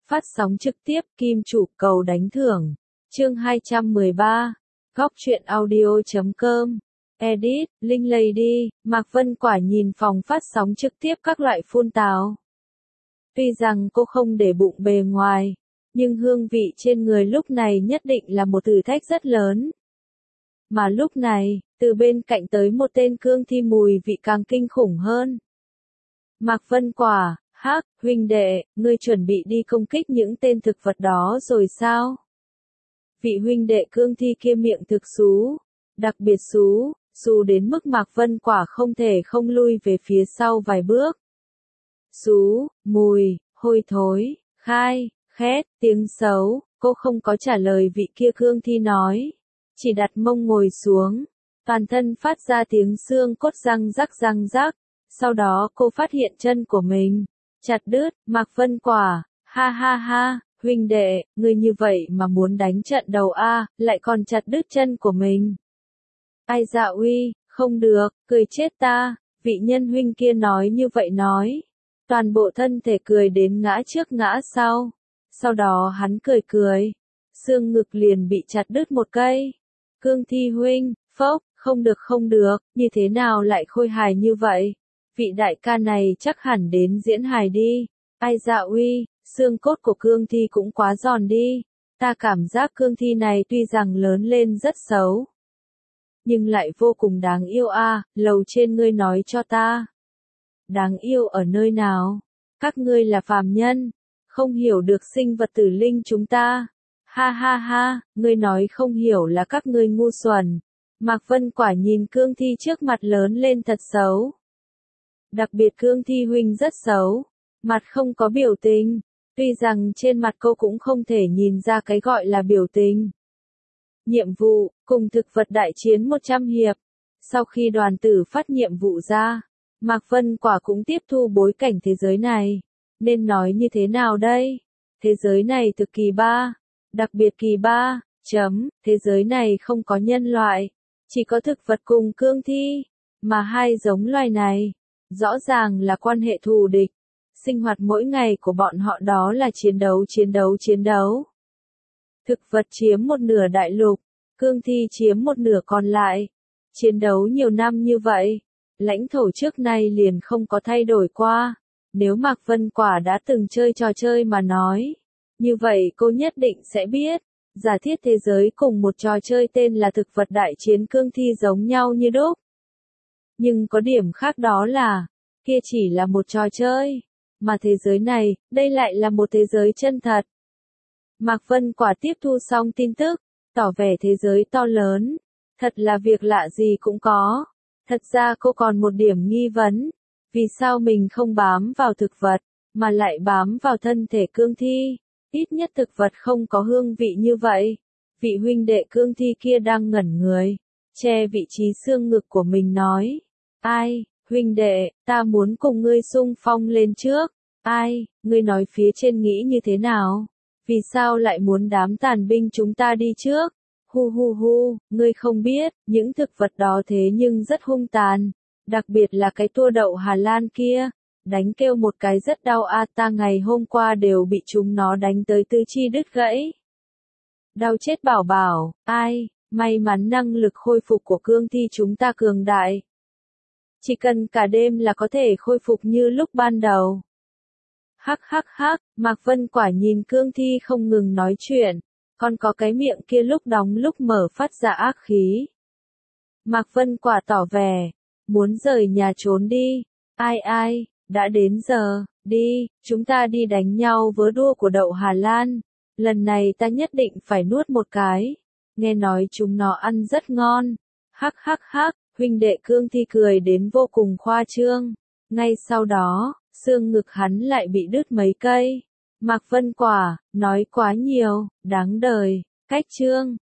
Phát sóng trực tiếp Kim Chủ cầu đánh thưởng. Chương 213. Góc truyện audio.com. Edit, Linh Lady, Mạc Vân Quả nhìn phòng phát sóng trực tiếp các loại phun tào. Tuy rằng cô không để bụng bề ngoài, nhưng hương vị trên người lúc này nhất định là một thử thách rất lớn. Mà lúc này, từ bên cạnh tới một tên cương thi mùi vị càng kinh khủng hơn. Mạc Vân Quả, hắc, huynh đệ, ngươi chuẩn bị đi công kích những tên thực vật đó rồi sao? Vị huynh đệ cương thi kia miệng thực xú, đặc biệt xú đến mức Mạc Vân Quả không thể không lui về phía sau vài bước. Xú, mùi, hôi thối, khai, khét, tiếng xấu, cô không có trả lời vị kia cương thi nói, chỉ đặt mông ngồi xuống, toàn thân phát ra tiếng xương cốt răng rắc, sau đó cô phát hiện chân của mình chặt đứt. Mạc Vân Quả, ha ha ha, huynh đệ, ngươi như vậy mà muốn đánh trận đầu a, lại còn chặt đứt chân của mình. Ai dạ uy, không được, cười chết ta, vị nhân huynh kia nói như vậy nói. Toàn bộ thân thể cười đến ngã trước ngã sau. Sau đó hắn cười, xương ngực liền bị chặt đứt một cây. Cương thi huynh, phốc, không được, như thế nào lại khôi hài như vậy? Vị đại ca này chắc hẳn đến diễn hài đi. Ai dạ uy, xương cốt của cương thi cũng quá giòn đi. Ta cảm giác cương thi này tuy rằng lớn lên rất xấu, nhưng lại vô cùng đáng yêu a. Lầu trên ngươi nói cho ta, đáng yêu ở nơi nào? Các ngươi là phàm nhân, không hiểu được sinh vật tử linh chúng ta. Ha ha ha, ngươi nói không hiểu là các ngươi ngu xuẩn. Mạc Vân Quả nhìn cương thi trước mặt lớn lên thật xấu. Đặc biệt cương thi huynh rất xấu, mặt không có biểu tình, tuy rằng trên mặt cô cũng không thể nhìn ra cái gọi là biểu tình. Nhiệm vụ, cùng thực vật đại chiến 100 hiệp. Sau khi đoàn tử phát nhiệm vụ ra, Mạc Vân Quả cũng tiếp thu bối cảnh thế giới này. Nên nói như thế nào đây? Thế giới này thực kỳ ba, đặc biệt kỳ ba, thế giới này không có nhân loại, chỉ có thực vật cùng cương thi, mà hai giống loài này rõ ràng là quan hệ thù địch. Sinh hoạt mỗi ngày của bọn họ đó là chiến đấu. Thực vật chiếm một nửa đại lục, cương thi chiếm một nửa còn lại. Chiến đấu nhiều năm như vậy, lãnh thổ trước nay liền không có thay đổi qua. Nếu Mạc Vân Quả đã từng chơi trò chơi mà nói, như vậy cô nhất định sẽ biết, giả thiết thế giới cùng một trò chơi tên là thực vật đại chiến cương thi giống nhau như đúc. Nhưng có điểm khác đó là, kia chỉ là một trò chơi, mà thế giới này, đây lại là một thế giới chân thật. Mạc Vân Quả tiếp thu xong tin tức, tỏ vẻ thế giới to lớn, thật là việc lạ gì cũng có. Thật ra cô còn một điểm nghi vấn, vì sao mình không bám vào thực vật, mà lại bám vào thân thể cương thi, ít nhất thực vật không có hương vị như vậy. Vị huynh đệ cương thi kia đang ngẩn người, che vị trí xương ngực của mình nói, ai, huynh đệ, ta muốn cùng ngươi xung phong lên trước. Ai, ngươi nói phía trên nghĩ như thế nào? Vì sao lại muốn đám tàn binh chúng ta đi trước? Hu, ngươi không biết, những thực vật đó thế nhưng rất hung tàn, đặc biệt là cái tua đậu Hà Lan kia, đánh kêu một cái rất đau a, ta ngày hôm qua đều bị chúng nó đánh tới tứ chi đứt gãy. Đau chết bảo, ai, may mắn năng lực khôi phục của cương thi chúng ta cường đại. Chỉ cần cả đêm là có thể khôi phục như lúc ban đầu. Hắc, Mạc Vân Quả nhìn cương thi không ngừng nói chuyện, còn có cái miệng kia lúc đóng lúc mở phát ra ác khí. Mạc Vân Quả tỏ vẻ, muốn rời nhà trốn đi. Ai, đã đến giờ, đi, chúng ta đi đánh nhau vớ đua của đậu Hà Lan. Lần này ta nhất định phải nuốt một cái. Nghe nói chúng nó ăn rất ngon. Hắc, huynh đệ cương thi cười đến vô cùng khoa trương. Ngay sau đó, xương ngực hắn lại bị đứt mấy cây. Mạc Vân Quả, nói quá nhiều, đáng đời. Cách chương